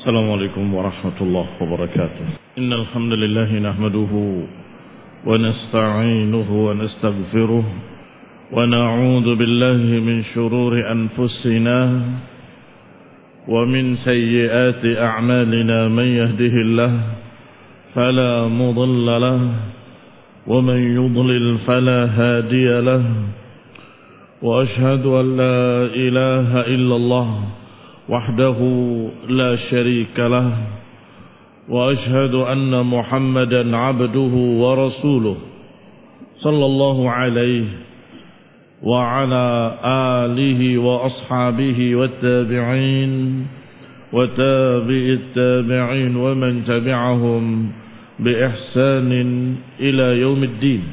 السلام عليكم ورحمة الله وبركاته. إن الحمد لله نحمده ونستعينه ونستغفره ونعوذ بالله من شرور أنفسنا ومن سيئات أعمالنا. من يهده الله فلا مضل له ومن يضلل فلا هادي له وأشهد أن لا إله إلا الله وحده لا شريك له وأشهد أن محمدا عبده ورسوله صلى الله عليه وعلى آله وأصحابه والتابعين وتابع التابعين ومن تبعهم بإحسان إلى يوم الدين.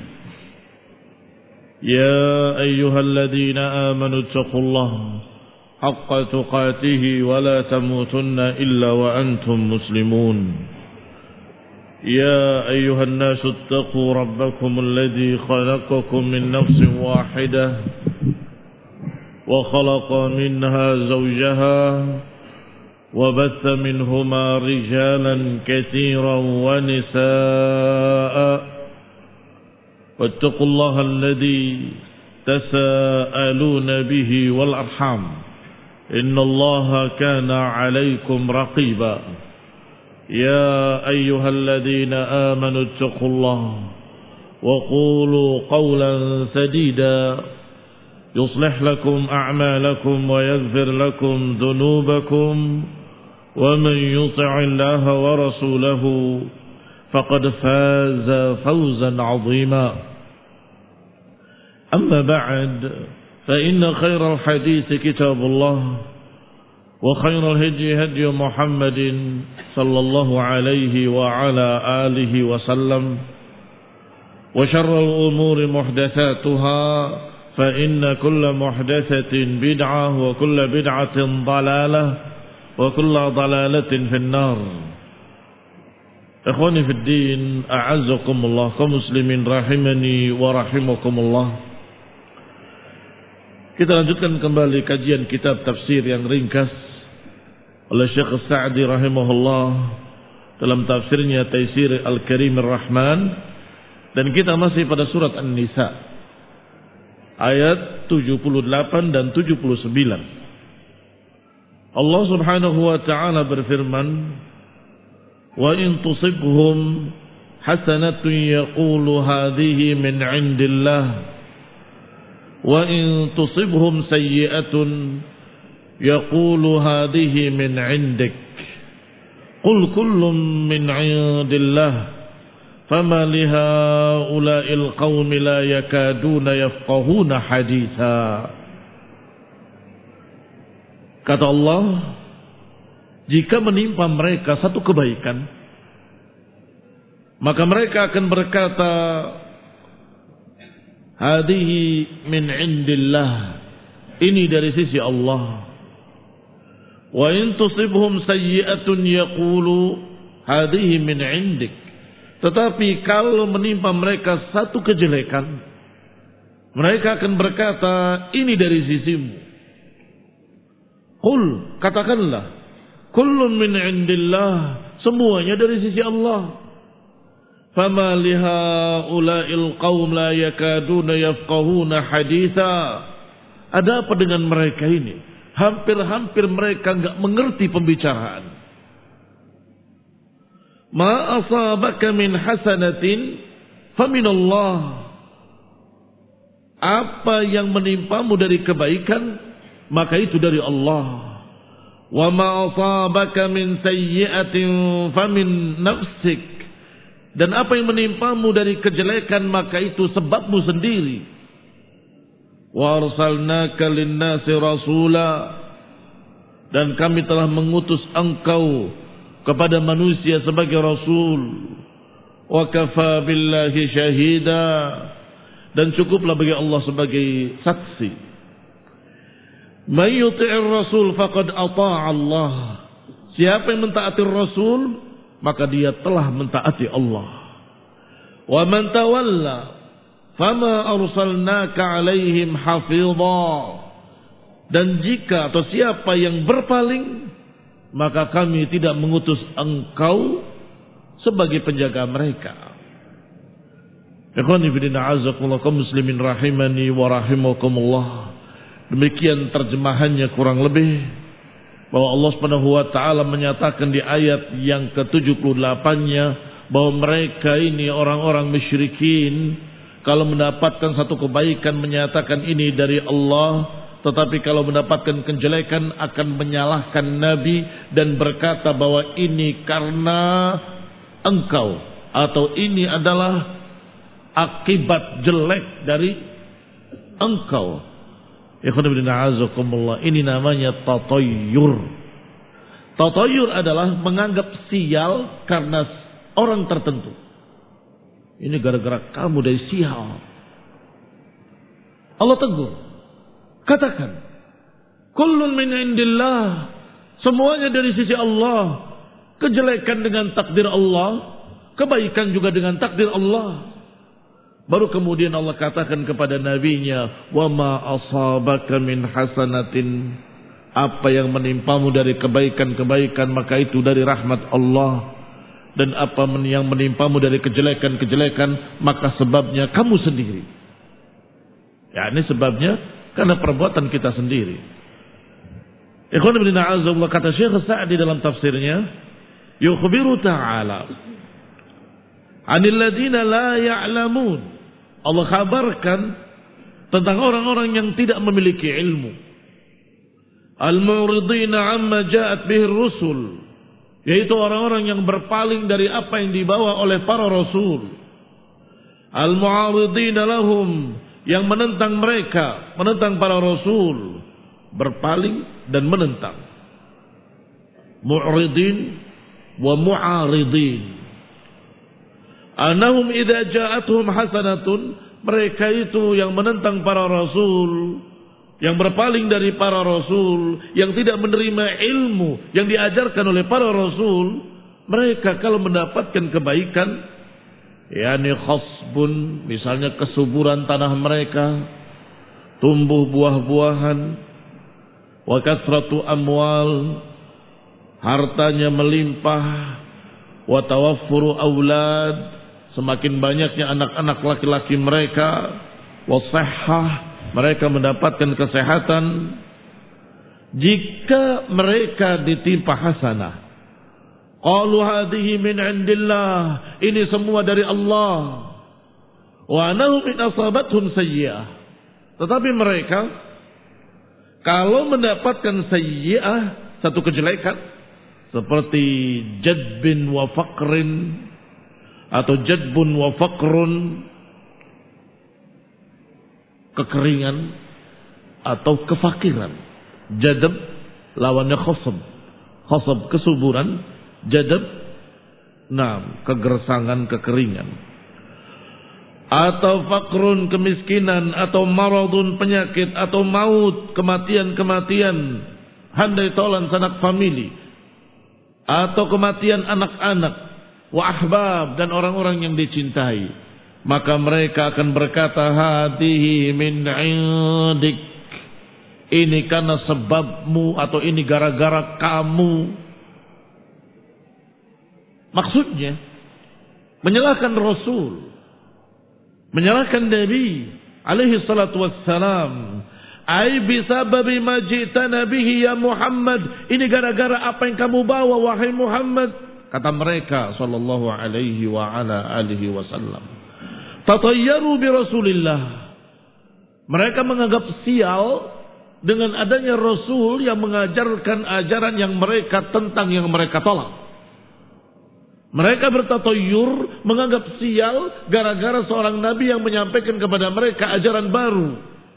يا أيها الذين آمنوا اتقوا الله حق تقاته ولا تموتن إلا وأنتم مسلمون. يا أيها الناس اتقوا ربكم الذي خلقكم من نفس واحدة وخلق منها زوجها وبث منهما رجالا كثيرا ونساء واتقوا الله الذي تساءلون به والأرحام إن الله كان عليكم رقيبا. يا أيها الذين آمنوا اتقوا الله وقولوا قولا سديدا يصلح لكم أعمالكم ويغفر لكم ذنوبكم ومن يطع الله ورسوله فقد فاز فوزا عظيما. أما بعد فإن خير الحديث كتاب الله وخير الهدي هدي محمد صلى الله عليه وعلى آله وسلم وشر الأمور محدثاتها فإن كل محدثة بدعة وكل بدعة ضلالة وكل ضلالة في النار. إخواني في الدين أعزكم الله كمسلمين رحمني ورحمكم الله. Kita lanjutkan kembali kajian kitab tafsir yang ringkas oleh Syekh Sa'di rahimahullah dalam tafsirnya Taisir Al-Karim Ar-Rahman, dan kita masih pada surat An-Nisa ayat 78 dan 79. Allah Subhanahu wa taala berfirman, "Wa in tusibhum hasanatun yaqulu hadhihi min 'indillah wa in tusibhum sayyi'atun yaqulu hadhihi min 'indik qul kullun min 'indillah fama lihaula'il qaumi la yakaduna yafqahuna haditha." Kata Allah, jika menimpa mereka satu kebaikan, maka mereka akan berkata, hadihi min indillah, ini dari sisi Allah. Wa in tusibhum sayyi'atun yaqulu hadihi min indik. Tetapi kalau menimpa mereka satu kejelekan, mereka akan berkata, ini dari sisimu. Qul, katakanlah, kullun min indillah, semuanya dari sisi Allah. Fama lihaula'il qaum la yakaduna yafqahuna haditha. Ada apa dengan mereka ini? Hampir-hampir mereka enggak mengerti pembicaraan. Ma asabaka min hasanatin faminallah. Apa yang menimpamu dari kebaikan, maka itu dari Allah. Wa ma asabaka min sayyi'atin famin nafsik. Dan apa yang menimpamu dari kejelekan, maka itu sebabmu sendiri. Wa arsalnaka lin-nasi rasula, dan kami telah mengutus engkau kepada manusia sebagai rasul. Wa kafa billahi syahida, dan cukuplah bagi Allah sebagai saksi. May yuti'ir rasul faqad ata'a Allah. Siapa yang mentaati rasul, maka dia telah mentaati Allah. Wa man tawalla fama arsalnaka alaihim hafidha. Dan jika atau siapa yang berpaling, maka kami tidak mengutus engkau sebagai penjaga mereka. Ikhwani fillah azakumullah kaum muslimin rahimani wa rahimakumullah. Demikian terjemahannya kurang lebih, bahwa Allah Subhanahu wa taala menyatakan di ayat yang ke-78-nya bahwa mereka ini orang-orang musyrikin kalau mendapatkan satu kebaikan menyatakan ini dari Allah, tetapi kalau mendapatkan kejelekan akan menyalahkan Nabi dan berkata bahwa ini karena engkau, atau ini adalah akibat jelek dari engkau. Ini namanya tatayyur. Tatayyur adalah menganggap sial karena orang tertentu. Ini gara-gara kamu dari sial. Allah tegur, katakan, kullun min indillah, semuanya dari sisi Allah. Kejelekan dengan takdir Allah, kebaikan juga dengan takdir Allah. Baru kemudian Allah katakan kepada nabinya, wa ma asabaka min hasanatin, apa yang menimpamu dari kebaikan-kebaikan maka itu dari rahmat Allah, dan apa yang menimpamu dari kejelekan-kejelekan maka sebabnya kamu sendiri. Ya, ini sebabnya karena perbuatan kita sendiri. Ikhwan ibn a'azzallah, kata Syekh Sa'di dalam tafsirnya, yukhbiru ta'ala 'anil ladina la ya'lamun. Allah kabarkan tentang orang-orang yang tidak memiliki ilmu. Al-mu'ridina 'amma ja'at bihi ar-rusul, yaitu orang-orang yang berpaling dari apa yang dibawa oleh para rasul. Al-mu'aridina lahum, yang menentang mereka, menentang para rasul, berpaling dan menentang. Mu'ridin wa mu'aridin. Anahum idza ja'atuhum hasanatun, mereka itu yang menentang para rasul, yang berpaling dari para rasul, yang tidak menerima ilmu yang diajarkan oleh para rasul, mereka kalau mendapatkan kebaikan, yakni khasbun, misalnya kesuburan tanah mereka, tumbuh buah-buahan, wa kasratu amwal, hartanya melimpah, wa tawaffuru aulad, semakin banyaknya anak-anak laki-laki mereka, wasahhah, mereka mendapatkan kesehatan. Jika mereka ditimpa hasanah, qalu hadhihi min indillah, ini semua dari Allah. Wa anahum in asabathum sayyi'ah, tetapi mereka kalau mendapatkan sayyi'ah, satu kejelekan seperti jadbin wa faqrin, atau jadbun wa faqrun, kekeringan atau kefakiran. Jadab lawannya khasab. Khasab kesuburan, jadab kegersangan, kekeringan. Atau faqrun kemiskinan, atau maradun penyakit, atau maut kematian-kematian, handai tolan sanak famili, atau kematian anak-anak, wa ahbab, dan orang-orang yang dicintai, maka mereka akan berkata, hadihi min indik, ini karena sebabmu, atau ini gara-gara kamu. Maksudnya menyalahkan Rasul, menyalahkan Nabi alaihi salatu wassalam. Ai bisababi ma ji'tana bihi ya Muhammad, ini gara-gara apa yang kamu bawa wahai Muhammad. Kata mereka sallallahu alaihi wa ala alihi wasallam, tatayyaru bi Rasulillah, mereka menganggap sial dengan adanya Rasul yang mengajarkan ajaran yang mereka tentang, yang mereka tolak. Mereka bertatayyur, menganggap sial gara-gara seorang nabi yang menyampaikan kepada mereka ajaran baru.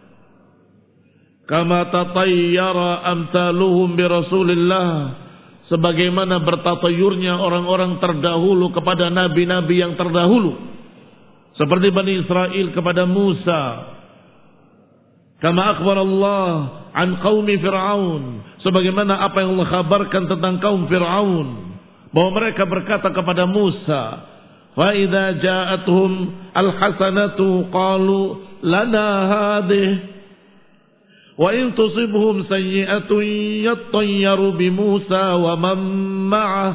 Kama tatayyara amtaluhum bi Rasulillah, sebagaimana bertatayurnya orang-orang terdahulu kepada nabi-nabi yang terdahulu, seperti Bani Israel kepada Musa. Kama akhbar Allah an qaumi Fir'aun, sebagaimana apa yang Allah kabarkan tentang kaum Fir'aun, bahwa mereka berkata kepada Musa, fa idza ja'atuhum alhasanatu qalu lana hadhihi Wa in tusibhum sayyi'atun yattayyaru bi Musa wa man ma'ah.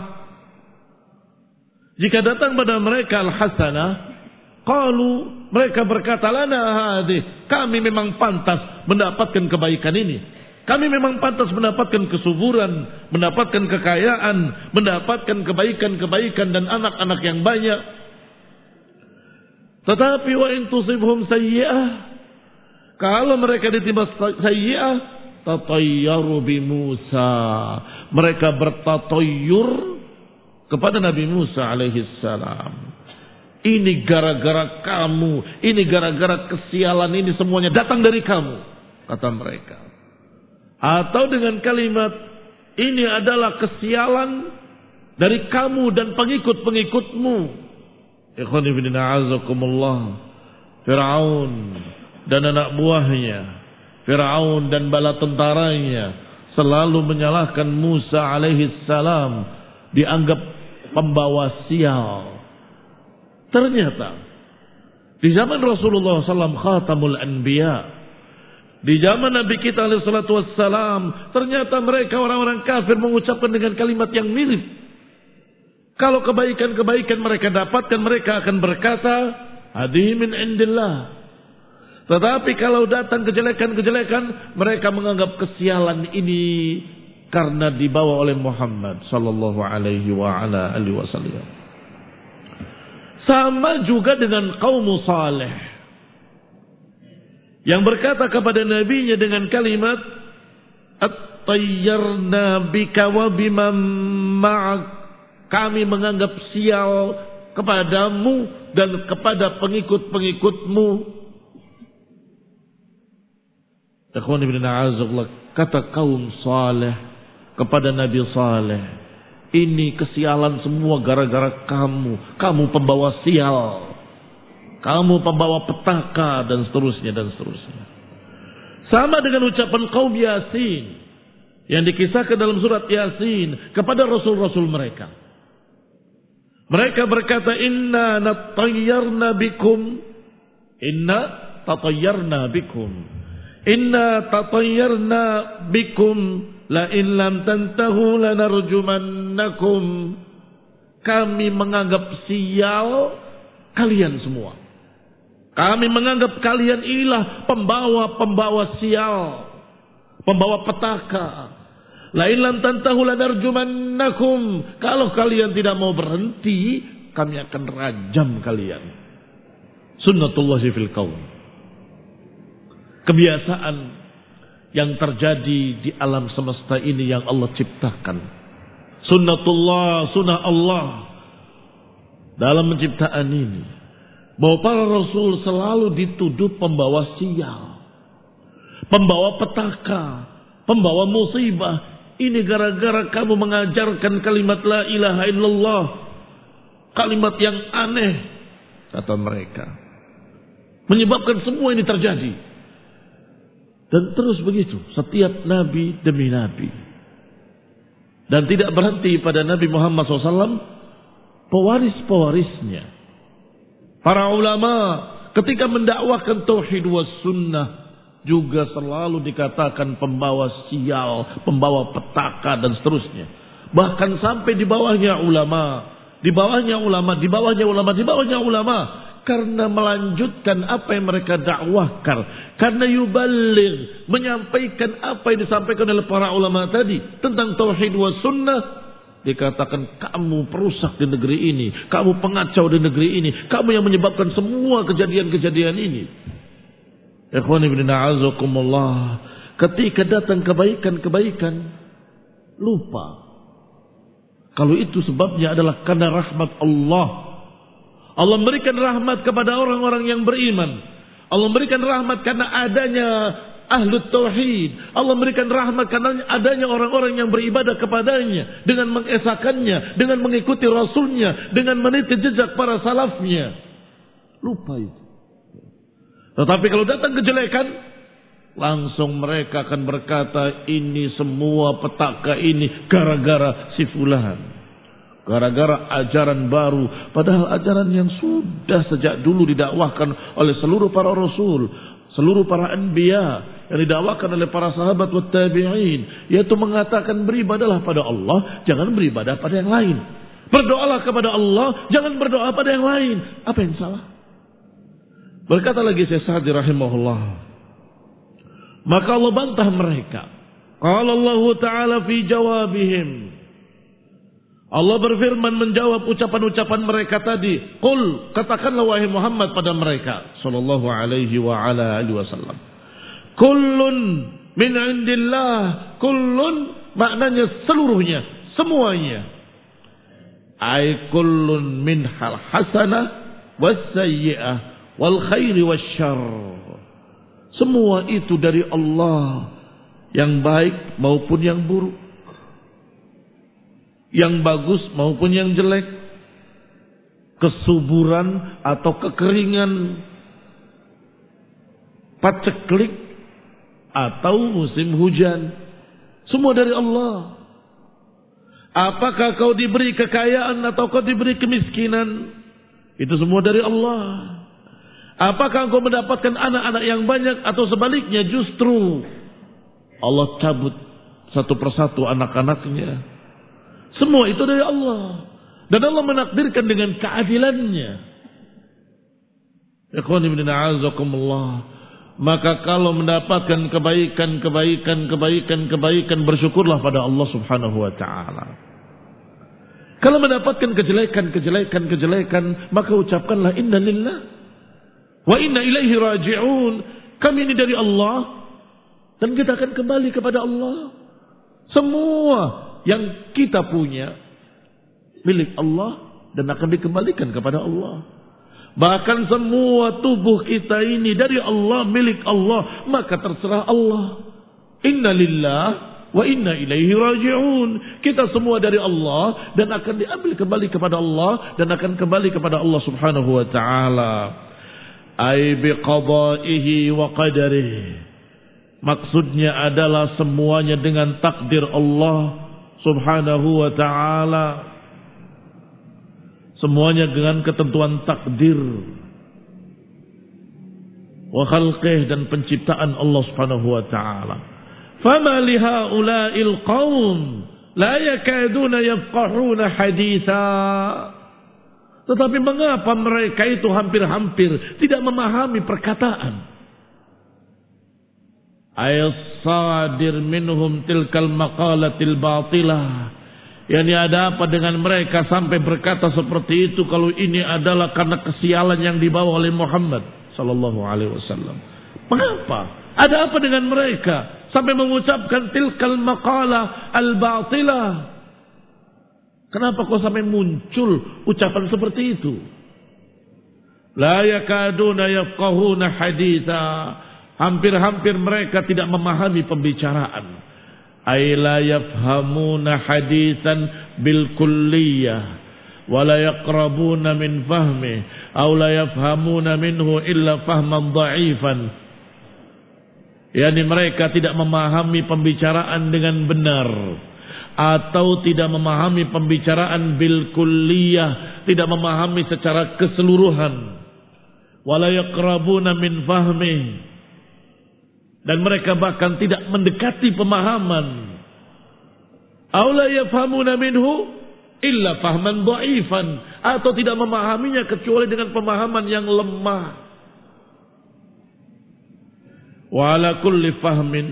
Jika datang pada mereka al-hasanah, qalu, mereka berkata, lana hadih, kami memang pantas mendapatkan kebaikan ini. Kami memang pantas mendapatkan kesuburan, mendapatkan kekayaan, mendapatkan kebaikan-kebaikan dan anak-anak yang banyak. Tetapi wa in tusibhum sayyi'ah, kalau mereka ditimpa sayyi'ah, tatayyaru bi Musa, mereka bertatayyur kepada Nabi Musa alaihi salam. Ini gara-gara kamu, ini gara-gara kesialan ini semuanya datang dari kamu, kata mereka. Atau dengan kalimat, ini adalah kesialan dari kamu dan pengikut-pengikutmu. Ikhwani fillah a'azakumullah. Fir'aun dan anak buahnya, Fir'aun dan bala tentaranya selalu menyalahkan Musa alaihi salam, dianggap pembawa sial. Ternyata di zaman Rasulullah SAW khatamul anbiya, di zaman Nabi kita alaihi salatu wassalam, ternyata mereka orang-orang kafir mengucapkan dengan kalimat yang mirip. Kalau kebaikan-kebaikan mereka dapatkan, mereka akan berkata, hadihi min indillah. Tetapi kalau datang kejelekan-kejelekan, mereka menganggap kesialan ini karena dibawa oleh Muhammad sallallahu alaihi wa ala alihi wasallam. Sama juga dengan kaum Saleh yang berkata kepada nabinya dengan kalimat at-tayyarna bika wa biman ma'ak, kami menganggap sial kepadamu dan kepada pengikut-pengikutmu. Kata kaum Saleh kepada Nabi Saleh, ini kesialan semua gara-gara kamu. Kamu pembawa sial, kamu pembawa petaka, dan seterusnya dan seterusnya. Sama dengan ucapan kaum Yasin yang dikisahkan dalam surat Yasin kepada rasul-rasul mereka. Mereka berkata, inna natayyarna bikum, inna tatayyarna bikum, inna tatayyarna bikum, la in lam tantahu lanarjumannakum. Kami menganggap sial kalian semua. Kami menganggap kalian inilah pembawa-pembawa sial, pembawa petaka. La in lam tantahu lanarjumannakum. Kalau kalian tidak mau berhenti, kami akan rajam kalian. Sunnatullah fil qaum. Kebiasaan yang terjadi di alam semesta ini yang Allah ciptakan. Sunnatullah, sunnah Allah dalam penciptaan ini. Bahwa para rasul selalu dituduh pembawa sial, pembawa petaka, pembawa musibah. Ini gara-gara kamu mengajarkan kalimat la ilaha illallah, kalimat yang aneh, kata mereka, menyebabkan semua ini terjadi. Dan terus begitu setiap nabi demi nabi. Dan tidak berhenti pada Nabi Muhammad SAW, pewaris-pewarisnya. Para ulama ketika mendakwahkan tauhid was sunnah juga selalu dikatakan pembawa sial, pembawa petaka dan seterusnya. Bahkan sampai di bawahnya ulama, di bawahnya ulama, di bawahnya ulama, di bawahnya ulama. Karena melanjutkan apa yang mereka dakwahkan. Karena yuballigh, menyampaikan apa yang disampaikan oleh para ulama tadi tentang tauhid wa sunnah. Dikatakan kamu perusak di negeri ini, kamu pengacau di negeri ini, kamu yang menyebabkan semua kejadian-kejadian ini. Ikhwani bin a'azakumullah, ketika datang kebaikan-kebaikan, lupa kalau itu sebabnya adalah karena rahmat Allah. Allah memberikan rahmat kepada orang-orang yang beriman. Allah memberikan rahmat karena adanya ahlu tauhid. Allah memberikan rahmat karena adanya orang-orang yang beribadah kepadanya, dengan mengesakannya, dengan mengikuti rasulnya, dengan meniti jejak para salafnya. Lupa itu. Tetapi kalau datang kejelekan, langsung mereka akan berkata, ini semua petaka ini gara-gara si fulan, gara-gara ajaran baru. Padahal ajaran yang sudah sejak dulu didakwahkan oleh seluruh para rasul. seluruh para anbiya yang didakwakan oleh para sahabat wa tabi'in, yaitu mengatakan beribadalah pada Allah, jangan beribadah pada yang lain. Berdoalah kepada Allah, jangan berdoa pada yang lain. Apa yang salah? Berkata lagi Syekh Sa'di rahimahullah, maka Allah bantah mereka. Qala Allah Ta'ala fi jawabihim, Allah berfirman menjawab ucapan-ucapan mereka tadi. Qul, katakanlah wahai Muhammad pada mereka sallallahu alaihi wa ala alihi wasallam. Kullun min indillah. Kullun maknanya seluruhnya, semuanya. Ay kullun min hal hasanah was sayyi'ah wal khairi wasyarr. Semua itu dari Allah, yang baik maupun yang buruk, yang bagus maupun yang jelek, kesuburan atau kekeringan, paceklik atau musim hujan, semua dari Allah. Apakah kau diberi kekayaan atau kau diberi kemiskinan, itu semua dari Allah. Apakah kau mendapatkan anak-anak yang banyak atau sebaliknya justru Allah cabut satu persatu anak-anaknya, semua itu dari Allah. Dan Allah menakdirkan dengan keadilannya. Ikhwani bin a'azakumullah. Maka kalau mendapatkan kebaikan, bersyukurlah pada Allah subhanahu wa ta'ala. Kalau mendapatkan kejelekan, maka ucapkanlah inna lillah wa inna ilaihi raji'un. Kami ini dari Allah dan kita akan kembali kepada Allah. Semua yang kita punya milik Allah dan akan dikembalikan kepada Allah. Bahkan semua tubuh kita ini dari Allah, milik Allah, maka terserah Allah. Inna lillah wa inna ilaihi raji'un. Kita semua dari Allah dan akan diambil kembali kepada Allah dan akan kembali kepada Allah subhanahu wa ta'ala. Ay biqadaihi wa qadarihi. Maksudnya adalah semuanya dengan takdir Allah subhanahu wa ta'ala. Semuanya dengan ketentuan takdir wa khalqih dan penciptaan Allah subhanahu wa ta'ala. Fama lihaula'il qawm la yakaduna yafqahuna haditha. Tetapi mengapa mereka itu hampir-hampir tidak memahami perkataan? Ayas-sadir minhum tilkal maqalatil batilah. Yani ada apa dengan mereka sampai berkata seperti itu, kalau ini adalah karena kesialan yang dibawa oleh Muhammad sallallahu alaihi wasallam. Mengapa? Ada apa dengan mereka sampai mengucapkan tilkal maqalah al-batilah? Kenapa kok sampai muncul ucapan seperti itu? La yakaduna yafqahuna haditha. Hampir-hampir mereka tidak memahami pembicaraan. Ay la yafhamuna hadithan bil kulliyah wa la yaqrabuna min fahmi aw la yafhamuna minhu illa fahman dha'ifan. Yani mereka tidak memahami pembicaraan dengan benar atau tidak memahami pembicaraan bil kulliyah, tidak memahami secara keseluruhan. Wa la yaqrabuna min fahmi, dan mereka bahkan tidak mendekati pemahaman. Aw la yafhamuna minhu illa fahman dha'ifan, atau tidak memahaminya kecuali dengan pemahaman yang lemah. Wa ala kulli fahmin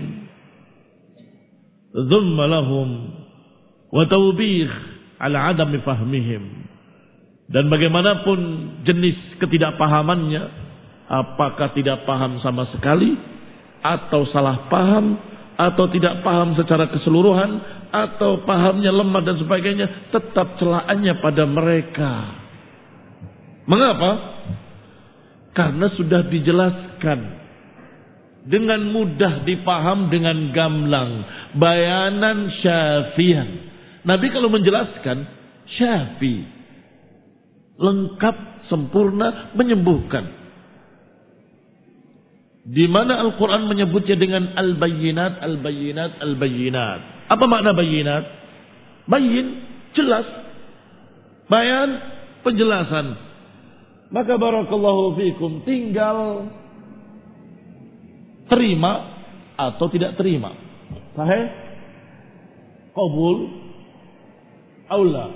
dhumma lahum wa tawbih ala adami fahmihim. Dan bagaimanapun jenis ketidakpahamannya, apakah tidak paham sama sekali, atau salah paham, atau tidak paham secara keseluruhan, atau pahamnya lemah dan sebagainya, tetap celaannya pada mereka. Mengapa? Karena sudah dijelaskan dengan mudah dipaham, dengan gamblang, bayanan syafian. Nabi kalau menjelaskan syafi, lengkap, sempurna, menyembuhkan. Di mana Al-Quran menyebutnya dengan al-bayyinat, al-bayyinat, al-bayyinat. Apa makna bayyinat? Bayyin, jelas. Bayan, penjelasan. Maka barakallahu fikum, tinggal terima atau tidak terima. Sahih? Qabul? Aula.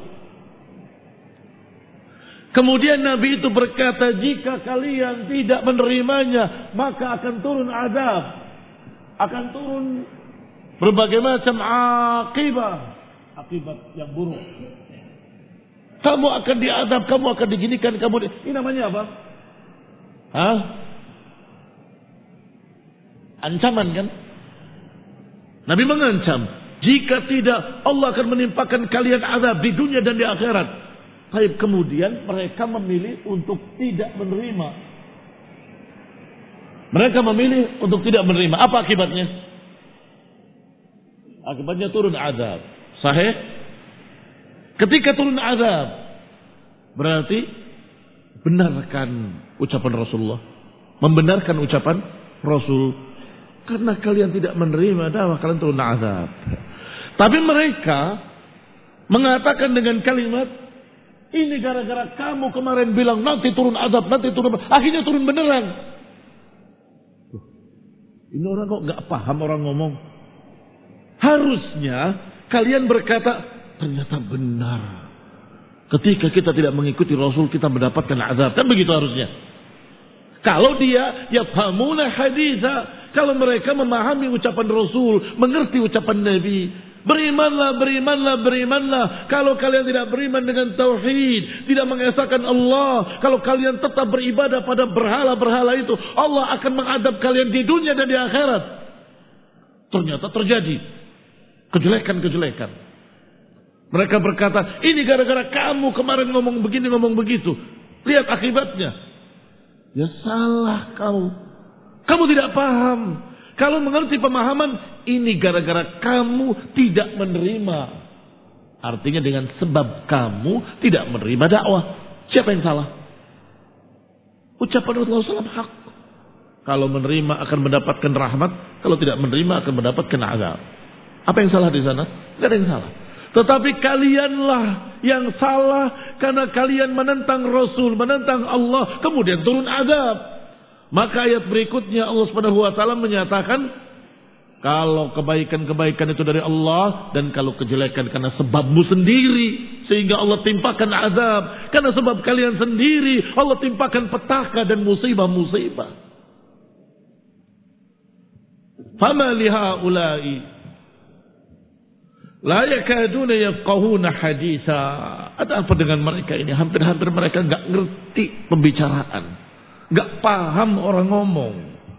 Kemudian Nabi itu berkata, jika kalian tidak menerimanya, maka akan turun azab. Akan turun berbagai macam akibat yang buruk. Kamu akan diazab, kamu akan diginikan, ini namanya apa? Ancaman kan? Nabi mengancam, jika tidak Allah akan menimpakan kalian azab di dunia dan di akhirat. Tapi kemudian mereka memilih untuk tidak menerima. Mereka memilih untuk tidak menerima. Apa akibatnya? Akibatnya turun azab. Sahih? Ketika turun azab, berarti benarkan ucapan Rasulullah. Membenarkan ucapan Rasul. Karena kalian tidak menerima dakwah, kalian turun azab. Tapi mereka mengatakan dengan kalimat, ini gara-gara kamu kemarin bilang nanti turun azab, nanti turun. Akhirnya turun beneran. Ini orang kok gak paham orang ngomong. Harusnya kalian berkata, ternyata benar. Ketika kita tidak mengikuti Rasul, kita mendapatkan azab. Kan begitu harusnya. Kalau dia yafhamuna haditha, kalau mereka memahami ucapan Rasul, mengerti ucapan Nabi, berimanlah, berimanlah, berimanlah. Kalau kalian tidak beriman dengan tauhid, tidak mengesahkan Allah, kalau kalian tetap beribadah pada berhala-berhala itu, Allah akan mengadab kalian di dunia dan di akhirat. Ternyata terjadi kejelekan-kejelekan. Mereka berkata, ini gara-gara kamu kemarin ngomong begini, ngomong begitu. Lihat akibatnya. Ya salah kau. Kamu tidak paham. Kalau mengerti pemahaman, ini gara-gara kamu tidak menerima. Artinya dengan sebab kamu tidak menerima dakwah. Siapa yang salah? Ucapan Rasulullah SAW hak. Kalau menerima akan mendapatkan rahmat. Kalau tidak menerima akan mendapatkan azab. Apa yang salah di sana? Tidak ada yang salah. Tetapi kalianlah yang salah karena kalian menentang Rasul, menentang Allah, kemudian turun azab. Maka ayat berikutnya Allah Subhanahu wa taala menyatakan, kalau kebaikan-kebaikan itu dari Allah dan kalau kejelekan karena sebabmu sendiri sehingga Allah timpakan azab. Karena sebab kalian sendiri Allah timpakan petaka dan musibah-musibah. Fama lihaula'i la yakaduna yafqahuna haditha. Ada apa dengan mereka ini? Hampir-hampir mereka enggak ngerti pembicaraan, enggak paham orang ngomong.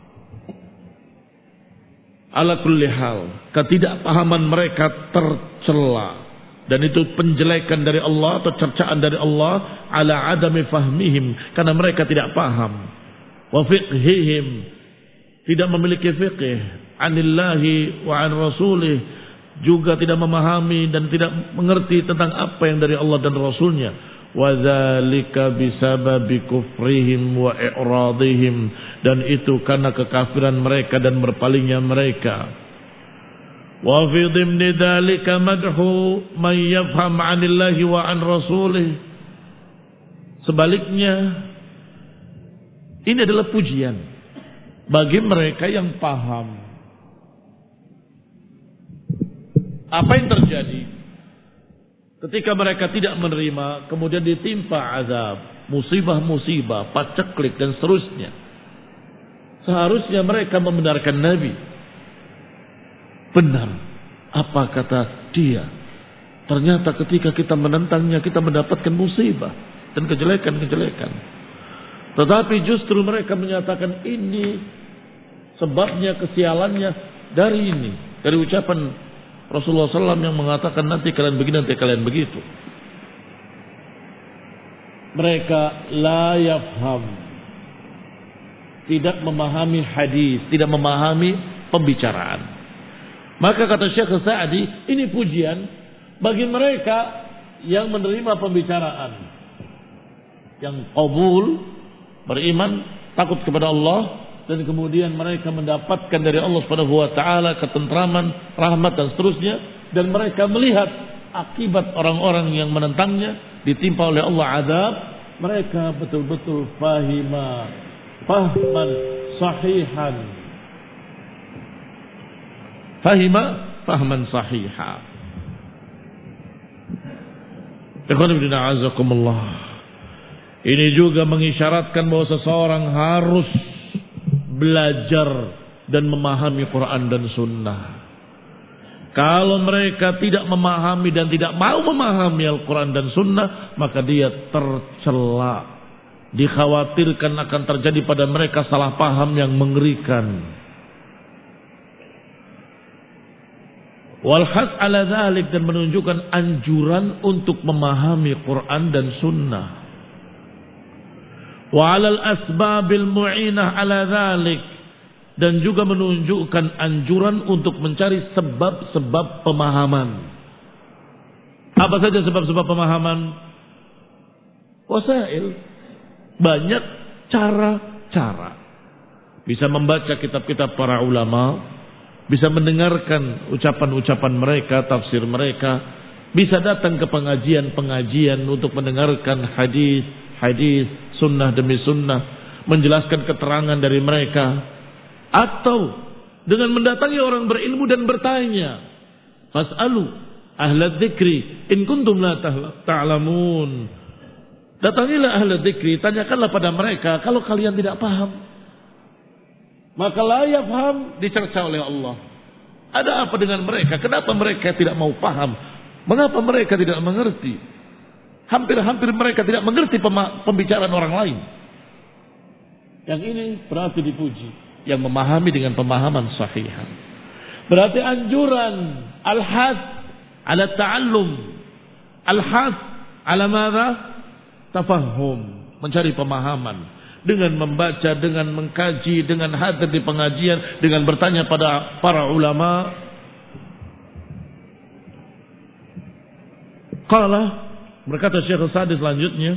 Ala kulli hal, ketidakpahaman mereka tercela dan itu penjelekan dari Allah atau cercaan dari Allah ala adami fahmihim, karena mereka tidak paham. Wa fiqhihim, tidak memiliki fiqh anillahi wa an rasulih, juga tidak memahami dan tidak mengerti tentang apa yang dari Allah dan Rasulnya. Wa dzalika bisababi kufrihim wa i'radihim, dan itu karena kekafiran mereka dan berpalingnya mereka. Wa fi dhimni dzalika madhu man yafham 'anillahi wa 'an rasulih. Sebaliknya, ini adalah pujian bagi mereka yang paham. Apa yang terjadi ketika mereka tidak menerima, kemudian ditimpa azab, musibah-musibah, paceklik dan seterusnya. Seharusnya mereka membenarkan Nabi. Benar apa kata dia. Ternyata ketika kita menentangnya, kita mendapatkan musibah dan kejelekan-kejelekan. Tetapi justru mereka menyatakan ini sebabnya, kesialannya dari ini, dari ucapan Rasulullah SAW yang mengatakan nanti kalian begini, nanti kalian begitu. Mereka la yafham, tidak memahami hadis, tidak memahami pembicaraan. Maka kata Syekh Sa'di, ini pujian bagi mereka yang menerima pembicaraan, yang qabul, beriman, takut kepada Allah, dan kemudian mereka mendapatkan dari Allah Subhanahu wa taala ketentraman, rahmat dan seterusnya, dan mereka melihat akibat orang-orang yang menentangnya ditimpa oleh Allah azab. Mereka betul-betul fahman sahihan, fahima fahman sahiha. Ikhwan fillah azakumullah. Ini juga mengisyaratkan bahwa seseorang harus belajar dan memahami Quran dan Sunnah. Kalau mereka tidak memahami dan tidak mau memahami Al-Quran dan Sunnah, maka dia tercela. Dikhawatirkan akan terjadi pada mereka salah paham yang mengerikan. Walhas ala dzalik, dan menunjukkan anjuran untuk memahami Quran dan Sunnah. Wa alal asbabil mu'inah ala dzalik, dan juga menunjukkan anjuran untuk mencari sebab-sebab pemahaman. Apa saja sebab-sebab pemahaman? Wasail, banyak cara-cara. Bisa membaca kitab-kitab para ulama, bisa mendengarkan ucapan-ucapan mereka, tafsir mereka, bisa datang ke pengajian-pengajian untuk mendengarkan hadis, sunnah demi sunnah, menjelaskan keterangan dari mereka, atau dengan mendatangi orang berilmu dan bertanya. Fas'alu ahla dzikri in kuntum la ta'lamun. Datangilah ahla dzikri, tanyakanlah pada mereka kalau kalian tidak paham. Maka la yafham dicerca oleh Allah. Ada apa dengan mereka? Kenapa mereka tidak mau paham? Mengapa mereka tidak mengerti? Hampir-hampir mereka tidak mengerti pembicaraan orang lain. Yang ini berarti dipuji, yang memahami dengan pemahaman sahih. Berarti anjuran al-has ala ta'allum, al-has ala madza? Tafahum, mencari pemahaman dengan membaca, dengan mengkaji, dengan hadir di pengajian, dengan bertanya pada para ulama. Qala, berkata Syekh Sa'di selanjutnya,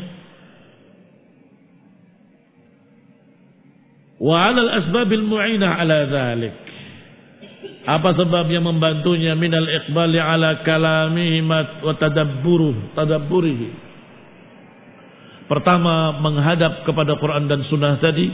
wa 'ala al-asbabil mu'inah 'ala dzalik. Apa sebab yang membantunya? Minal iqbali 'ala kalamihi wa tadabburihi. Pertama, menghadap kepada Quran dan Sunnah tadi,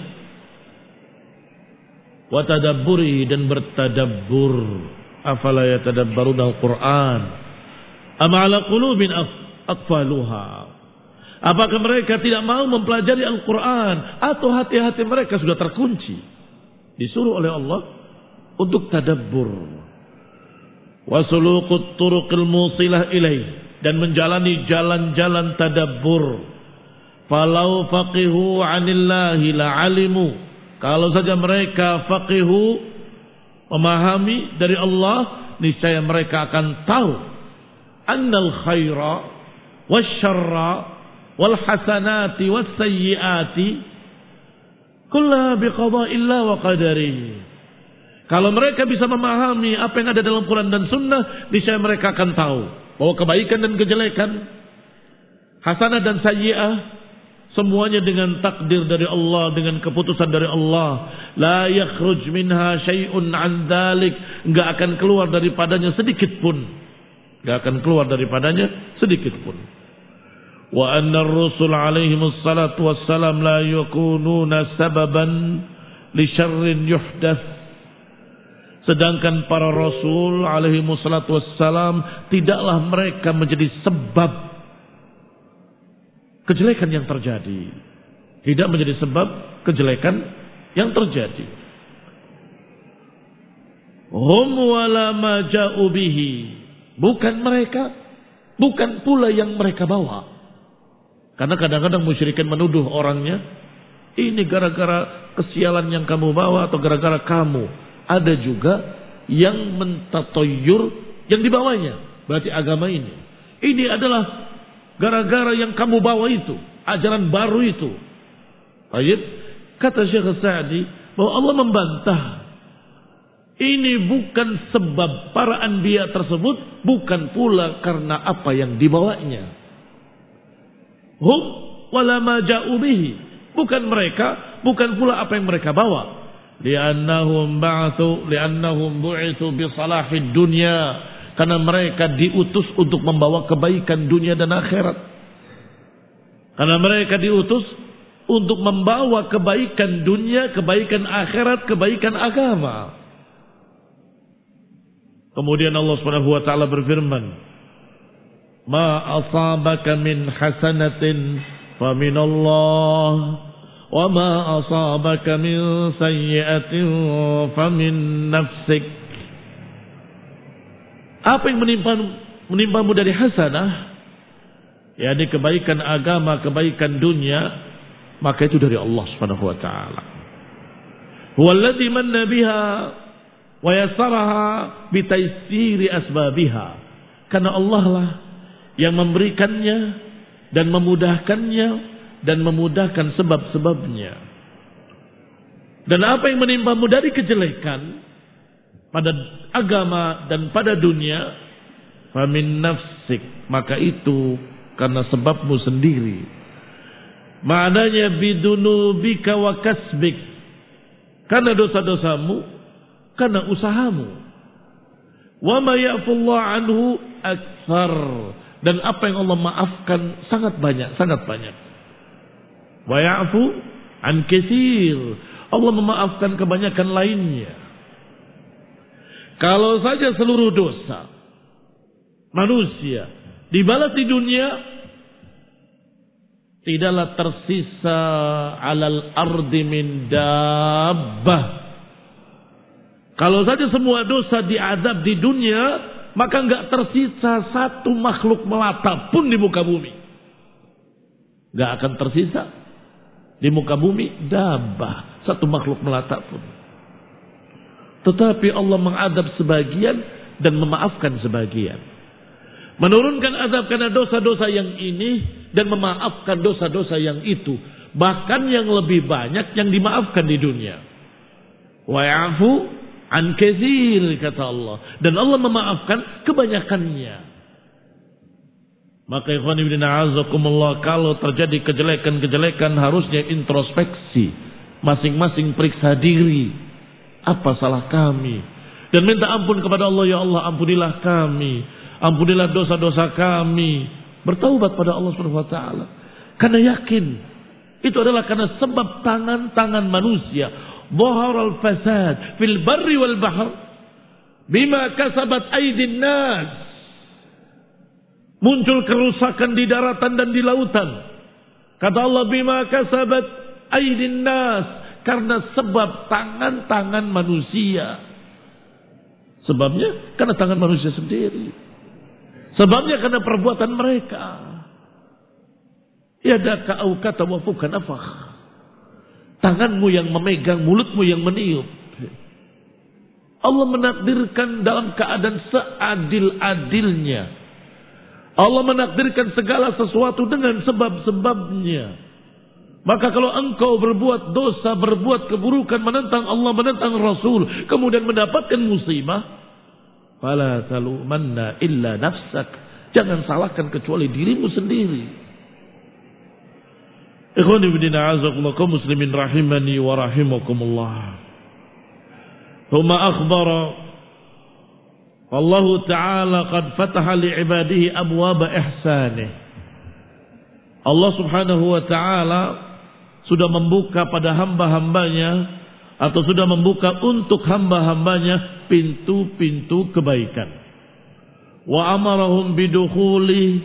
wa tadabburihi, dan bertadabbur. Afala yatadabbaruna al-Quran am 'ala qulubin aqfaluha. Apakah mereka tidak mau mempelajari Al-Quran, atau hati-hati mereka sudah terkunci? Disuruh oleh Allah untuk tadabbur. Wa suluqut turuqil musilah ilaih, dan menjalani jalan-jalan tadabbur. Falau faqihu 'anillahi la'alimu. Kalau saja mereka faqihu, memahami dari Allah, niscaya mereka akan tahu annal khaira wasyarra wal hasanati was sayyiati kullaha biqada'illah wa qadarihi. Kalau mereka bisa memahami apa yang ada dalam Quran dan Sunnah, niscaya mereka akan tahu bahwa kebaikan dan kejelekan, hasanah dan sayyi'ah, semuanya dengan takdir dari Allah, dengan keputusan dari Allah. La yakhruj minha syai'un an dzalik, enggak akan keluar daripadanya sedikit pun. Enggak akan keluar daripadanya sedikit pun. Wa anna ar-rusul alaihimus salatu wassalam la yakununa sababan li syarrin yuhdath. Sedangkan para rasul alaihimus salatu wassalam tidaklah mereka menjadi sebab kejelekan yang terjadi. Tidak menjadi sebab kejelekan yang terjadi. Hum wala ma ja'u bihi. Bukan mereka, bukan pula yang mereka bawa. Karena kadang-kadang musyrikin menuduh orangnya, ini gara-gara kesialan yang kamu bawa atau gara-gara kamu. Ada juga yang mentatoyur yang dibawanya. Berarti agama ini. Ini adalah gara-gara yang kamu bawa itu, ajaran baru itu. Baik, kata Syekh Sa'di bahwa Allah membantah. Ini bukan sebab para anbiya tersebut, bukan pula karena apa yang dibawanya. Hum wala ma ja'u bihi. Bukan mereka, bukan pula apa yang mereka bawa. Li'annahum bu'itsu bi salahid dunya. Karena mereka diutus untuk membawa kebaikan dunia dan akhirat. Karena mereka diutus untuk membawa kebaikan dunia, kebaikan akhirat, kebaikan agama. Kemudian Allah Subhanahu wa taala berfirman, "Ma asabaka min hasanatin fa min Allah, wa ma asabaka min sayyi'atin fa min nafsik." Apa yang menimpamu dari hasanah, yakni kebaikan agama, kebaikan dunia, maka itu dari Allah Subhanahu wa taala. Huwallazi manna biha wa yassaraha bitaysiri asbabiha. Karena Allah lah yang memberikannya dan memudahkannya dan memudahkan sebab-sebabnya. Dan apa yang menimpamu dari kejelekan pada agama dan pada dunia, famin nafsik, maka itu karena sebabmu sendiri. Maknanya bidunubika wa kasbik, karena dosa-dosamu, karena usahamu. Wa ma ya'fullahu anhu aktsar, dan apa yang Allah maafkan sangat banyak, sangat banyak. Wa ya'fu an katsir, Allah memaafkan kebanyakan lainnya. Kalau saja seluruh dosa manusia dibalas di dunia, tidaklah tersisa alal ardi min dabbah. Kalau saja semua dosa diazab di dunia, maka enggak tersisa satu makhluk melata pun di muka bumi. Enggak akan tersisa di muka bumi dabbah, satu makhluk melata pun. Tetapi Allah mengadab sebagian dan memaafkan sebagian. Menurunkan azab karena dosa-dosa yang ini dan memaafkan dosa-dosa yang itu. Bahkan yang lebih banyak yang dimaafkan di dunia. Wa ya'fu an katsir, kata Allah. Dan Allah memaafkan kebanyakannya. Maka ikhwan ibn a'azakumullah, kalau terjadi kejelekan-kejelekan harusnya introspeksi. Masing-masing periksa diri. Apa salah kami? Dan minta ampun kepada Allah, ya Allah ampunilah kami. Ampunilah dosa-dosa kami. Bertaubat pada Allah Subhanahu wa taala. Karena yakin itu adalah karena sebab tangan-tangan manusia. Dhaharal fasad fil barri wal bahr bima kasabat aydin nas. Muncul kerusakan di daratan dan di lautan. Kata Allah, bima kasabat aydin nas, karena sebab tangan-tangan manusia. Sebabnya karena tangan manusia sendiri. Sebabnya karena perbuatan mereka. Yadaka au kata wa fuka nafakh. Tanganmu yang memegang, mulutmu yang meniup. Allah menakdirkan dalam keadaan seadil-adilnya. Allah menakdirkan segala sesuatu dengan sebab-sebabnya. Maka kalau engkau berbuat dosa, berbuat keburukan, menentang Allah, menentang Rasul, kemudian mendapatkan musibah, fala talumanna illa nafsak. Jangan salahkan kecuali dirimu sendiri. Ikhwan ibn a'azakumullah, kaum muslimin rahimani wa rahimakumullah. Thumma akhbara Allah Ta'ala qad fataha li'ibadihi abwaba ihsanih. Allah Subhanahu wa Ta'ala sudah membuka pada hamba-hambanya, atau sudah membuka untuk hamba-hambanya pintu-pintu kebaikan. Wa amarahum bidukhuli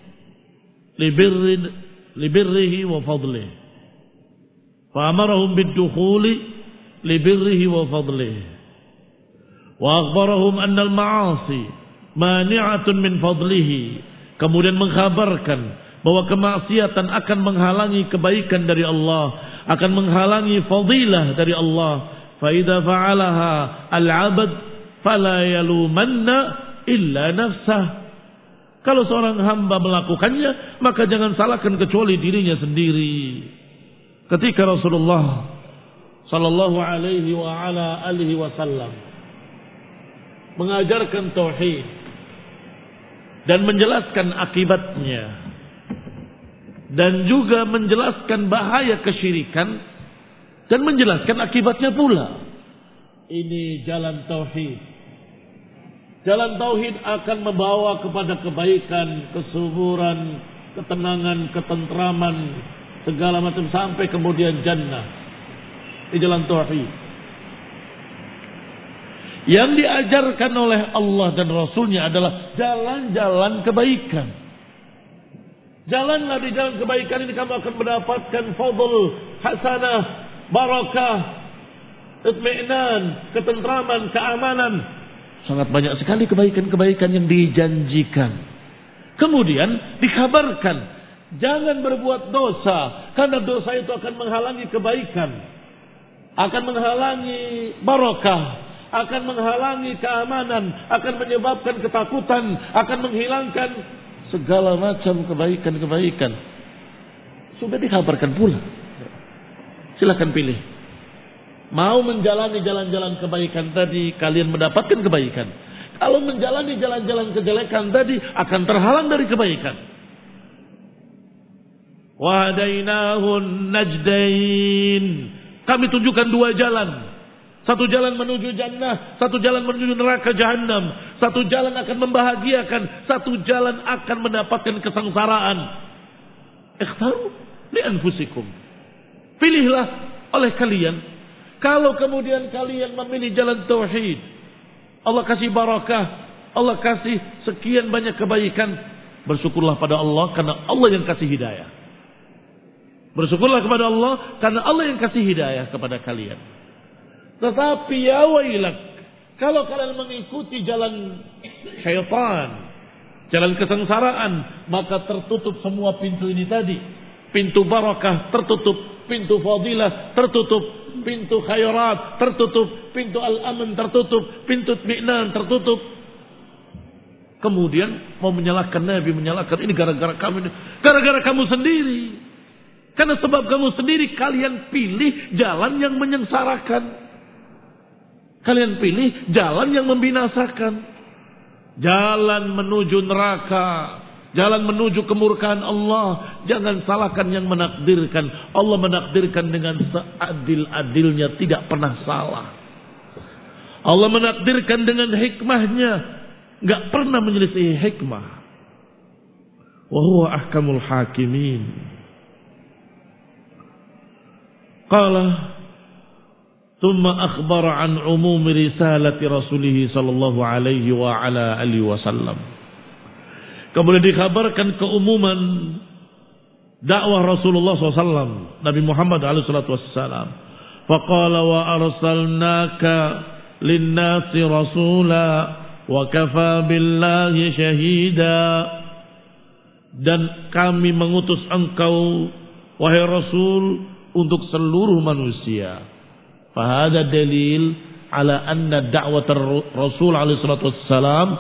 libirrihi wa fadlihi. Fa amarahum bidukhuli libirrihi wa fadlihi. Wa akhbarahum anna al-ma'asi mani'atun min fadlihi. Kemudian mengkhabarkan bahwa kemaksiatan akan menghalangi kebaikan dari Allah, akan menghalangi fadilah dari Allah. Fa idza fa'alaha al-'abd fala yalumanna illa nafsah. Kalau seorang hamba melakukannya, maka jangan salahkan kecuali dirinya sendiri. Ketika Rasulullah sallallahu alaihi wa ala alihi wasallam mengajarkan tauhid dan menjelaskan akibatnya, dan juga menjelaskan bahaya kesyirikan, dan menjelaskan akibatnya pula. Ini jalan tauhid. Jalan tauhid akan membawa kepada kebaikan, kesuburan, ketenangan, ketentraman, segala macam, sampai kemudian jannah. Ini jalan tauhid. Yang diajarkan oleh Allah dan Rasulnya adalah jalan-jalan kebaikan. Jalanlah di jalan kebaikan ini, kamu akan mendapatkan fadl, hasanah, barakah, itminan, ketentraman, keamanan. Sangat banyak sekali kebaikan-kebaikan yang dijanjikan. Kemudian dikabarkan, jangan berbuat dosa, karena dosa itu akan menghalangi kebaikan, akan menghalangi barakah, akan menghalangi keamanan, akan menyebabkan ketakutan, akan menghilangkan segala macam kebaikan-kebaikan. Sudah dikabarkan pula. Silakan pilih. Mau menjalani jalan-jalan kebaikan tadi, kalian mendapatkan kebaikan. Kalau menjalani jalan-jalan kejelekan tadi, akan terhalang dari kebaikan. Wa hadainahun najdain. Kami tunjukkan dua jalan. Satu jalan menuju jannah, satu jalan menuju neraka jahannam. Satu jalan akan membahagiakan, satu jalan akan mendapatkan kesengsaraan. Ikhtaru li anfusikum. Pilihlah oleh kalian. Kalau kemudian kalian memilih jalan tauhid, Allah kasih barakah, Allah kasih sekian banyak kebaikan, bersyukurlah pada Allah karena Allah yang kasih hidayah. Bersyukurlah kepada Allah karena Allah yang kasih hidayah kepada kalian. Tetapi ya wailak, kalau kalian mengikuti jalan syaitan, jalan kesengsaraan, maka tertutup semua pintu ini tadi. Pintu barakah tertutup, pintu fadilah tertutup, pintu khairat tertutup, pintu al-aman tertutup, pintu itminan tertutup. Kemudian mau menyalahkan Nabi, menyalahkan ini gara-gara kamu, gara-gara kamu sendiri. Karena sebab kamu sendiri kalian pilih jalan yang menyengsarakan. Kalian pilih jalan yang membinasakan. Jalan menuju neraka, jalan menuju kemurkaan Allah. Jangan salahkan yang menakdirkan. Allah menakdirkan dengan seadil-adilnya, tidak pernah salah. Allah menakdirkan dengan hikmahnya, gak pernah menyelisih hikmah. Wa huwa ahkamul hakimin. Qala ثم أخبر عن عموم رسالة رسوله صلى الله عليه وعلى آله وسلم. Kemudian dikabarkan keumuman dakwah Rasulullah SAW, Nabi Muhammad SAW. Faqala wa arsalnaka linnasi rasula wa kafa billahi syahida. Dan kami mengutus engkau wahai Rasul untuk seluruh manusia. Fahada dalil ala anna da'wat Rasul alaihi salatu wassalam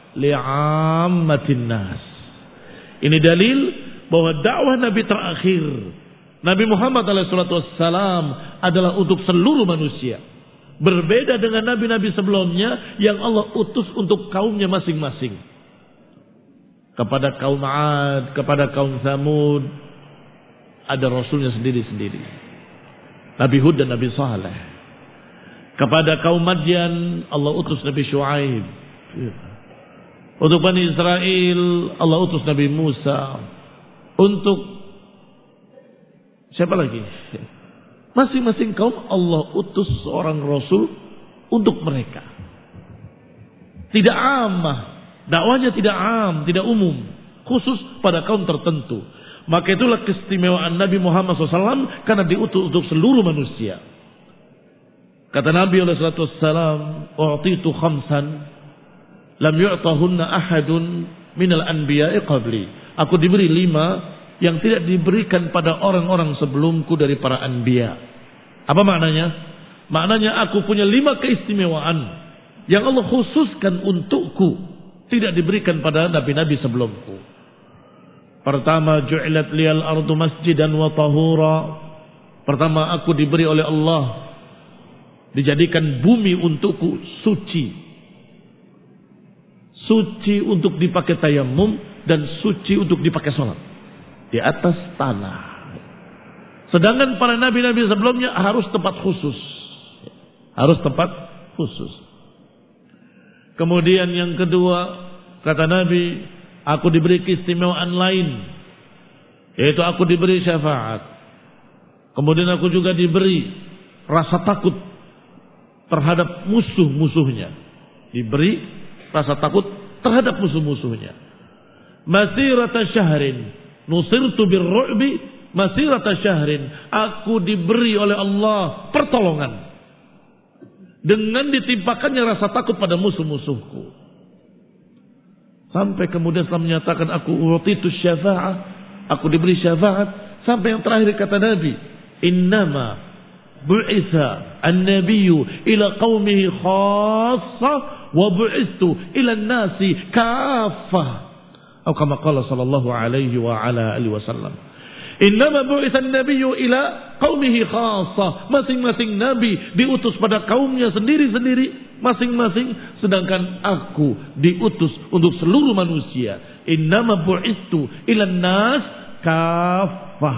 li'ammatin nas. Ini dalil bahwa dakwah Nabi terakhir, Nabi Muhammad alaihi salatu wassalam, adalah untuk seluruh manusia. Berbeda dengan nabi-nabi sebelumnya yang Allah utus untuk kaumnya masing-masing. Kepada kaum 'Ad, kepada kaum Tsamud ada rasulnya sendiri-sendiri. Nabi Hud dan Nabi Saleh. Kepada kaum Madyan Allah utus Nabi Syuaib. Untuk Bani Israel Allah utus Nabi Musa. Untuk siapa lagi? Masing-masing kaum Allah utus seorang rasul untuk mereka. Tidak amah, dakwahnya tidak am, tidak umum, khusus pada kaum tertentu. Maka itulah keistimewaan Nabi Muhammad SAW, karena diutus untuk seluruh manusia. Kata Nabi SAW, "U'titu khamsan lam yu'tahunna ahadun minal anbiya'i qabli." Aku diberi 5 yang tidak diberikan pada orang-orang sebelumku dari para anbiya. Apa maknanya? Maknanya aku punya 5 keistimewaan yang Allah khususkan untukku, tidak diberikan pada nabi-nabi sebelumku. Pertama, ju'ilat liyal ardu masjidan wa tahura. Pertama, aku diberi oleh Allah, dijadikan bumi untukku suci. Suci untuk dipakai tayammum dan suci untuk dipakai sholat di atas tanah. Sedangkan para nabi-nabi sebelumnya harus tempat khusus. Harus tempat khusus. Kemudian yang kedua, kata Nabi, aku diberi keistimewaan lain, yaitu aku diberi syafaat. Kemudian aku juga diberi rasa takut terhadap musuh-musuhnya. Diberi rasa takut terhadap musuh-musuhnya. Masirata syahrin nusirtu birru'bi masirata syahrin. Aku diberi oleh Allah pertolongan dengan ditimpakannya rasa takut pada musuh-musuhku. Sampai kemudian setelah menyatakan aku utitu syafa'ah, aku diberi syafaat, sampai yang terakhir kata Nabi, innama bu'itha an-nabiyyu ila qaumihi khassah wa bu'istu ila an-nasi kaffah. Atau kama qala sallallahu alaihi wa ala alihi wasallam. Innama bu'itha an-nabiyyu ila qaumihi khassah. Masing-masing nabi diutus pada kaumnya sendiri-sendiri masing-masing, sedangkan aku diutus untuk seluruh manusia. Innama bu'istu ila an-nas kaffah.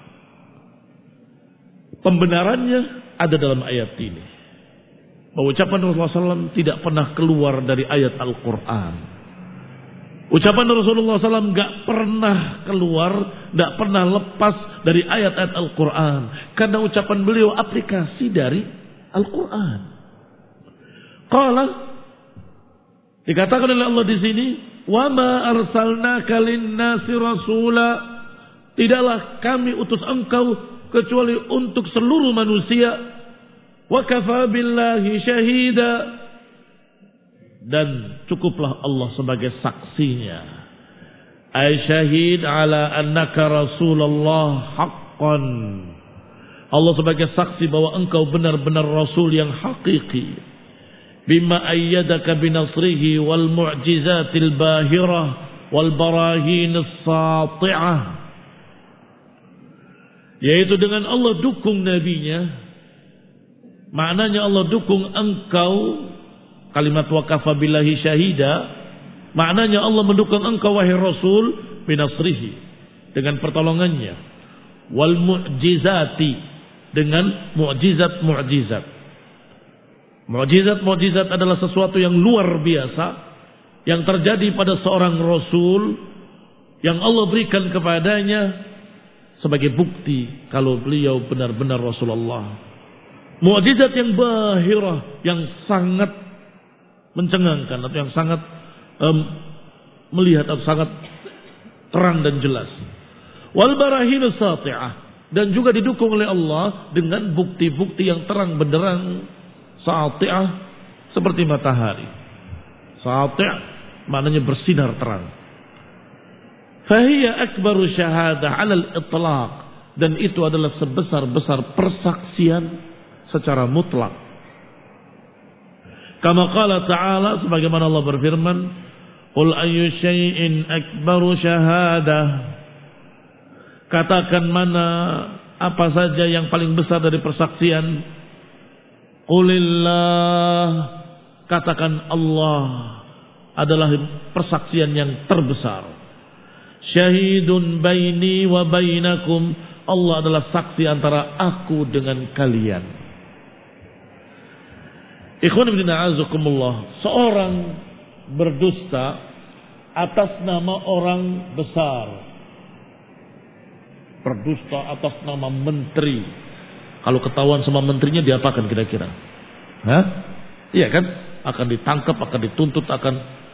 Pembenarannya ada dalam ayat ini. Bahwa ucapan Rasulullah SAW tidak pernah keluar dari ayat Al-Quran. Ucapan Rasulullah SAW gak pernah keluar, gak pernah lepas dari ayat-ayat Al-Quran. Karena ucapan beliau aplikasi dari Al-Quran. Qala, dikatakan oleh Allah di sini, wa ma arsalnaka lin-nasi rasula. Tidaklah kami utus engkau kecuali untuk seluruh manusia. Wa kafa billahi syahida. Dan cukuplah Allah sebagai saksinya. Ay syahid ala annaka Rasulullah haqqan. Allah sebagai saksi bahwa engkau benar-benar Rasul yang hakiki. Bima ayyadaka binasrihi wal mu'jizatil bahirah wal barahinus sati'ah. Yaitu dengan Allah dukung nabinya. Maknanya Allah dukung engkau. Kalimat waqafa billahi syahida. Maknanya Allah mendukung engkau wahai Rasul binasrihi, dengan pertolongannya. Wal mu'jizati, dengan mu'jizat-mu'jizat. Mu'jizat-mu'jizat adalah sesuatu yang luar biasa yang terjadi pada seorang Rasul yang Allah berikan kepadanya sebagai bukti kalau beliau benar-benar Rasulullah. Mu'jizat yang bahirah, yang sangat mencengangkan atau yang sangat melihat atau sangat terang dan jelas. Wal barahinus sati'ah, dan juga didukung oleh Allah dengan bukti-bukti yang terang benderang. Sati'ah seperti matahari. Sati' maknanya bersinar terang. Fahiya akbaru syahadah 'ala al-itlaq, dan itu adalah sebesar-besar persaksian secara mutlak. Kama qala ta'ala, sebagaimana Allah berfirman, qul ayyu syai'in akbaru syahadah. Katakan mana apa saja yang paling besar dari persaksian. Qulillah, katakan Allah adalah persaksian yang terbesar. Syahidun baini wa bainakum, Allah adalah saksi antara aku dengan kalian. Ikhwan ibn a'azakumullah, seorang berdusta atas nama orang besar, berdusta atas nama menteri. Kalau ketahuan sama menterinya diapakan kira-kira? Hah? Iya kan? Akan ditangkap, akan dituntut, akan,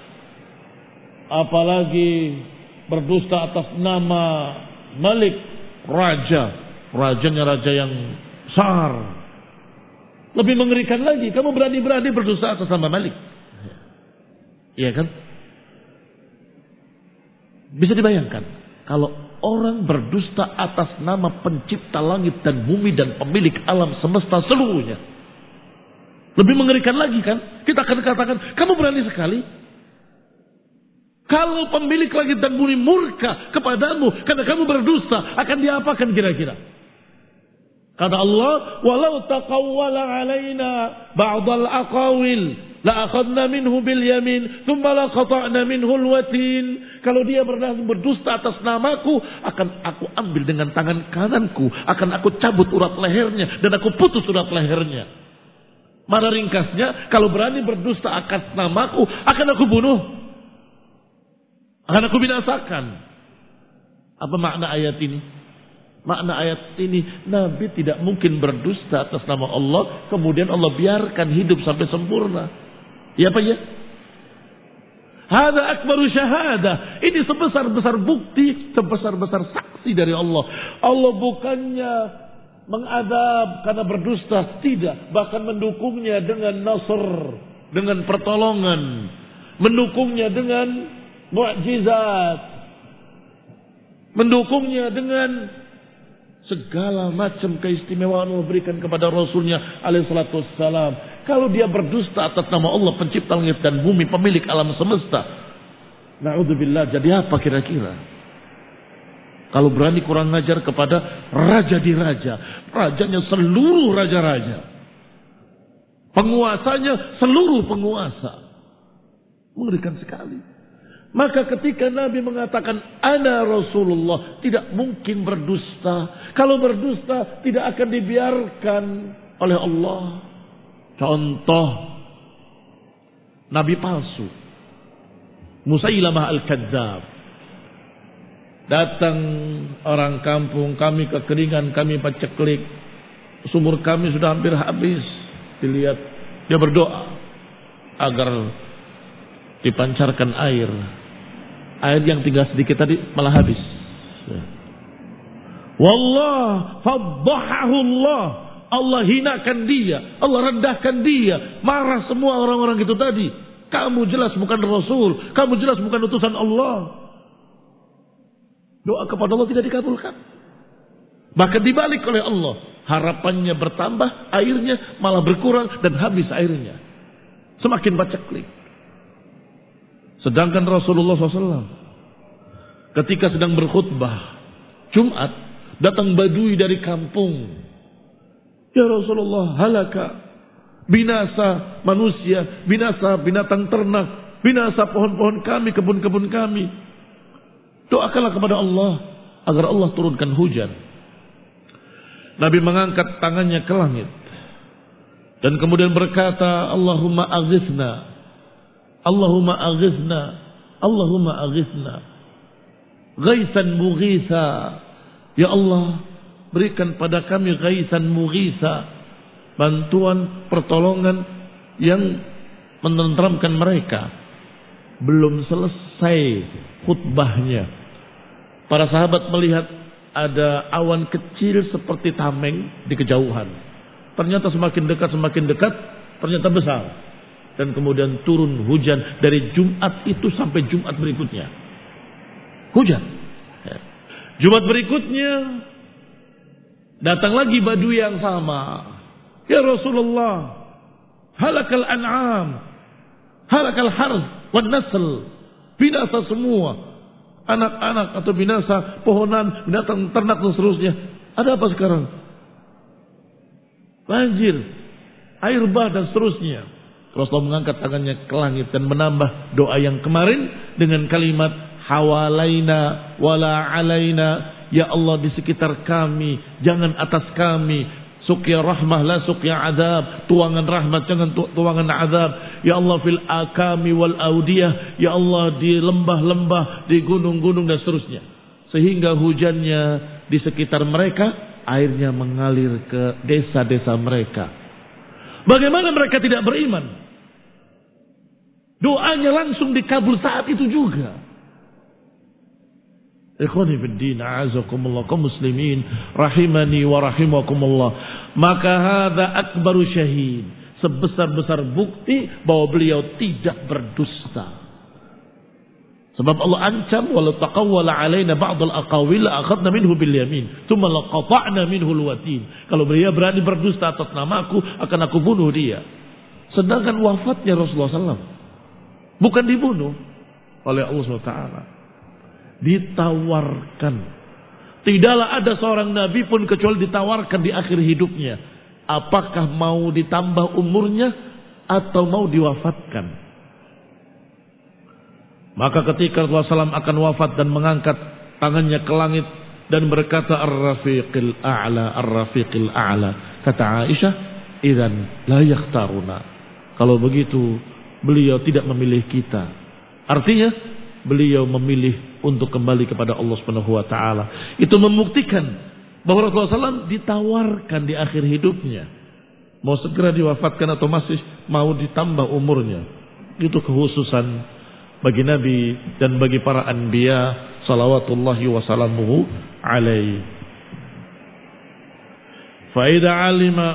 apalagi berdusta atas nama Malik, raja, rajanya raja yang besar. Lebih mengerikan lagi, kamu berani-berani berdusta atas nama Malik. Iya kan? Bisa dibayangkan kalau orang berdusta atas nama pencipta langit dan bumi dan pemilik alam semesta seluruhnya. Lebih mengerikan lagi kan? Kita akan katakan, kamu berani sekali. Kalau pemilik langit dan bumi murka kepadamu karena kamu berdusta, akan diapakan kira-kira? Kata Allah, walau taqawwala alaina ba'dal aqawil la akhadna minhu bil yamin thumma la qata'na minhu al watin. Kalau dia berdusta atas namaku, akan aku ambil dengan tangan kananku, akan aku cabut urat lehernya dan aku putus urat lehernya. Mana ringkasnya, kalau berani berdusta atas namaku, akan aku bunuh, akan aku binasakan. Apa makna ayat ini? Makna ayat ini, Nabi tidak mungkin berdusta atas nama Allah, kemudian Allah biarkan hidup sampai sempurna. Ya apa ya? Hada akbaru syahadah. Ini sebesar-besar bukti, sebesar-besar saksi dari Allah. Allah bukannya mengadab karena berdusta, tidak. Bahkan mendukungnya dengan nasr, dengan pertolongan. Mendukungnya dengan mukjizat. Mendukungnya dengan segala macam keistimewaan Allah berikan kepada Rasulnya alaihi salatu wassalam. Kalau dia berdusta atas nama Allah pencipta langit dan bumi, pemilik alam semesta, na'udzubillah, jadi apa kira-kira? Kalau berani kurang ngajar kepada raja di raja, rajanya seluruh raja-raja, penguasanya seluruh penguasa, mengerikan sekali. Maka ketika Nabi mengatakan ana Rasulullah, tidak mungkin berdusta. Kalau berdusta tidak akan dibiarkan oleh Allah. Contoh Nabi palsu Musailamah al-Kadzab. Datang orang kampung, kami kekeringan, kami paceklik, sumur kami sudah hampir habis. Dilihat, dia berdoa agar dipancarkan air. Air yang tinggal sedikit tadi malah habis. Wallah fadhahahu Allah. Allah hinakan dia, Allah rendahkan dia, marah semua orang-orang itu tadi. Kamu jelas bukan Rasul, kamu jelas bukan utusan Allah. Doa kepada Allah tidak dikabulkan. Bahkan dibalik oleh Allah, harapannya bertambah, airnya malah berkurang dan habis airnya. Semakin paceklik. Sedangkan Rasulullah SAW ketika sedang berkhutbah Jumat, datang badui dari kampung. Ya Rasulullah, halaka, binasa manusia, binasa binatang ternak, binasa pohon-pohon kami, kebun-kebun kami. Doakanlah kepada Allah agar Allah turunkan hujan. Nabi mengangkat tangannya ke langit dan kemudian berkata, Allahumma aghithna, Allahumma aghithna, Allahumma aghithna, ghaisan mughitha. Ya Allah, berikan pada kami ghaisan mughitha, bantuan, pertolongan yang menenteramkan mereka. Belum selesai khutbahnya, para sahabat melihat ada awan kecil seperti tameng di kejauhan. Ternyata semakin dekat, ternyata besar. Dan kemudian turun hujan dari Jumat itu sampai Jumat berikutnya. Hujan. Jumat berikutnya datang lagi badui yang sama. Ya Rasulullah, halakal an'am, halakal harz wan nasl, binasa semua anak-anak atau binasa pohonan, binatang ternak dan seterusnya. Ada apa sekarang? Banjir, air bah dan seterusnya. Rasulullah mengangkat tangannya ke langit dan menambah doa yang kemarin dengan kalimat hawalaina wala alaina. Ya Allah, di sekitar kami, jangan atas kami. Suqya rahmah la suqya adab, tuangan rahmat jangan tuangan adab. Ya Allah fil akami wal audiyah, ya Allah di lembah-lembah, di gunung-gunung dan seterusnya. Sehingga hujannya di sekitar mereka, airnya mengalir ke desa-desa mereka. Bagaimana mereka tidak beriman? Doanya langsung dikabul saat itu juga. Ikhwani fiddin, a'azakumullah, kaum muslimin rahimani wa rahimakumullah. Maka hadza akbaru syahid, sebesar-besar bukti bahwa beliau tidak berdusta. Sebab Allah ancam, walau taqawwala alaina ba'dal aqawil akhadna minhu bil yamin thumma laqata'na minhu alwatin. Kalau beliau berani berdusta atas namaku, akan aku bunuh dia. Sedangkan wafatnya Rasulullah SAW bukan dibunuh oleh Allah SWT, ditawarkan. Tidaklah ada seorang nabi pun kecuali ditawarkan di akhir hidupnya, apakah mau ditambah umurnya atau mau diwafatkan. Maka ketika Rasulullah SAW akan wafat dan mengangkat tangannya ke langit dan berkata ar-rafiqil a'la, ar-rafiqil a'la, kata Aisyah, idzan la yakhtaruna. Kalau begitu beliau tidak memilih kita. Artinya beliau memilih untuk kembali kepada Allah Subhanahu wa taala. Itu membuktikan bahwa Rasulullah SAW ditawarkan di akhir hidupnya mau segera diwafatkan atau masih mau ditambah umurnya. Itu kekhususan bagi Nabi dan bagi para anbiya salawatullahi wasalamuhu alaihi. Fa idza alima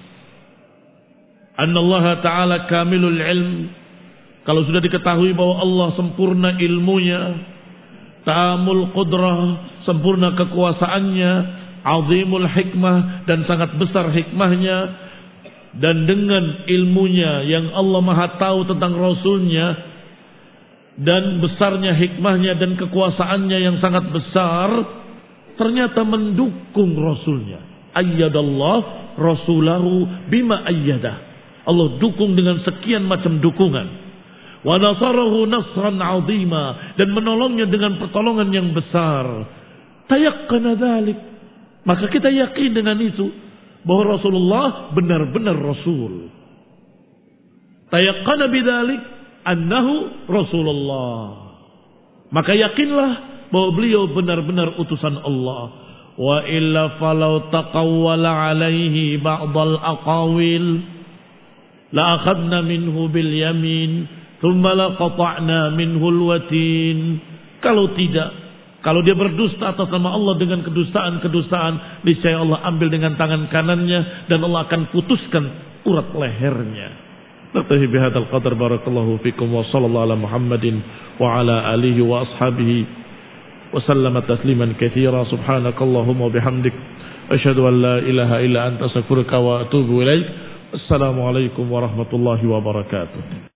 anna Allah Ta'ala kamilul ilm, kalau sudah diketahui bahwa Allah sempurna ilmunya, tamul qudrah, sempurna kekuasaannya, azimul hikmah, dan sangat besar hikmahnya, dan dengan ilmunya yang Allah Maha tahu tentang Rasulnya, dan besarnya hikmahnya dan kekuasaannya yang sangat besar, ternyata mendukung Rasulnya. Ayyadallah rasulahu bima ayyadah. Allah dukung dengan sekian macam dukungan. Wa nasarahu nasran azima, dan menolongnya dengan pertolongan yang besar. Tayaqqana dzalik, maka kita yakin dengan itu bahwa Rasulullah benar-benar Rasul. Tayaqqana bidzalik annahu Rasulullah, maka yakinlah bahwa beliau benar-benar utusan Allah. Wa illa falau taqawwala alaihi ba'dal aqawil la akhadna minhu bil yamin thumma la qata'na minhu al watin. Kalau tidak, kalau dia berdusta atas nama Allah dengan kedustaan-kedustaan, niscaya Allah ambil dengan tangan kanannya dan Allah akan putuskan urat lehernya. Naktafi bihadzal qadar, barakallahu fikum wa sallallahu ala Muhammadin wa ala alihi wa ashabihi wa sallama tasliman katsira. Subhanakallahumma wa bihamdik asyhadu an la ilaha illa anta astaghfiruka wa atubu ilaik. Assalamu alaikum warahmatullahi wabarakatuh.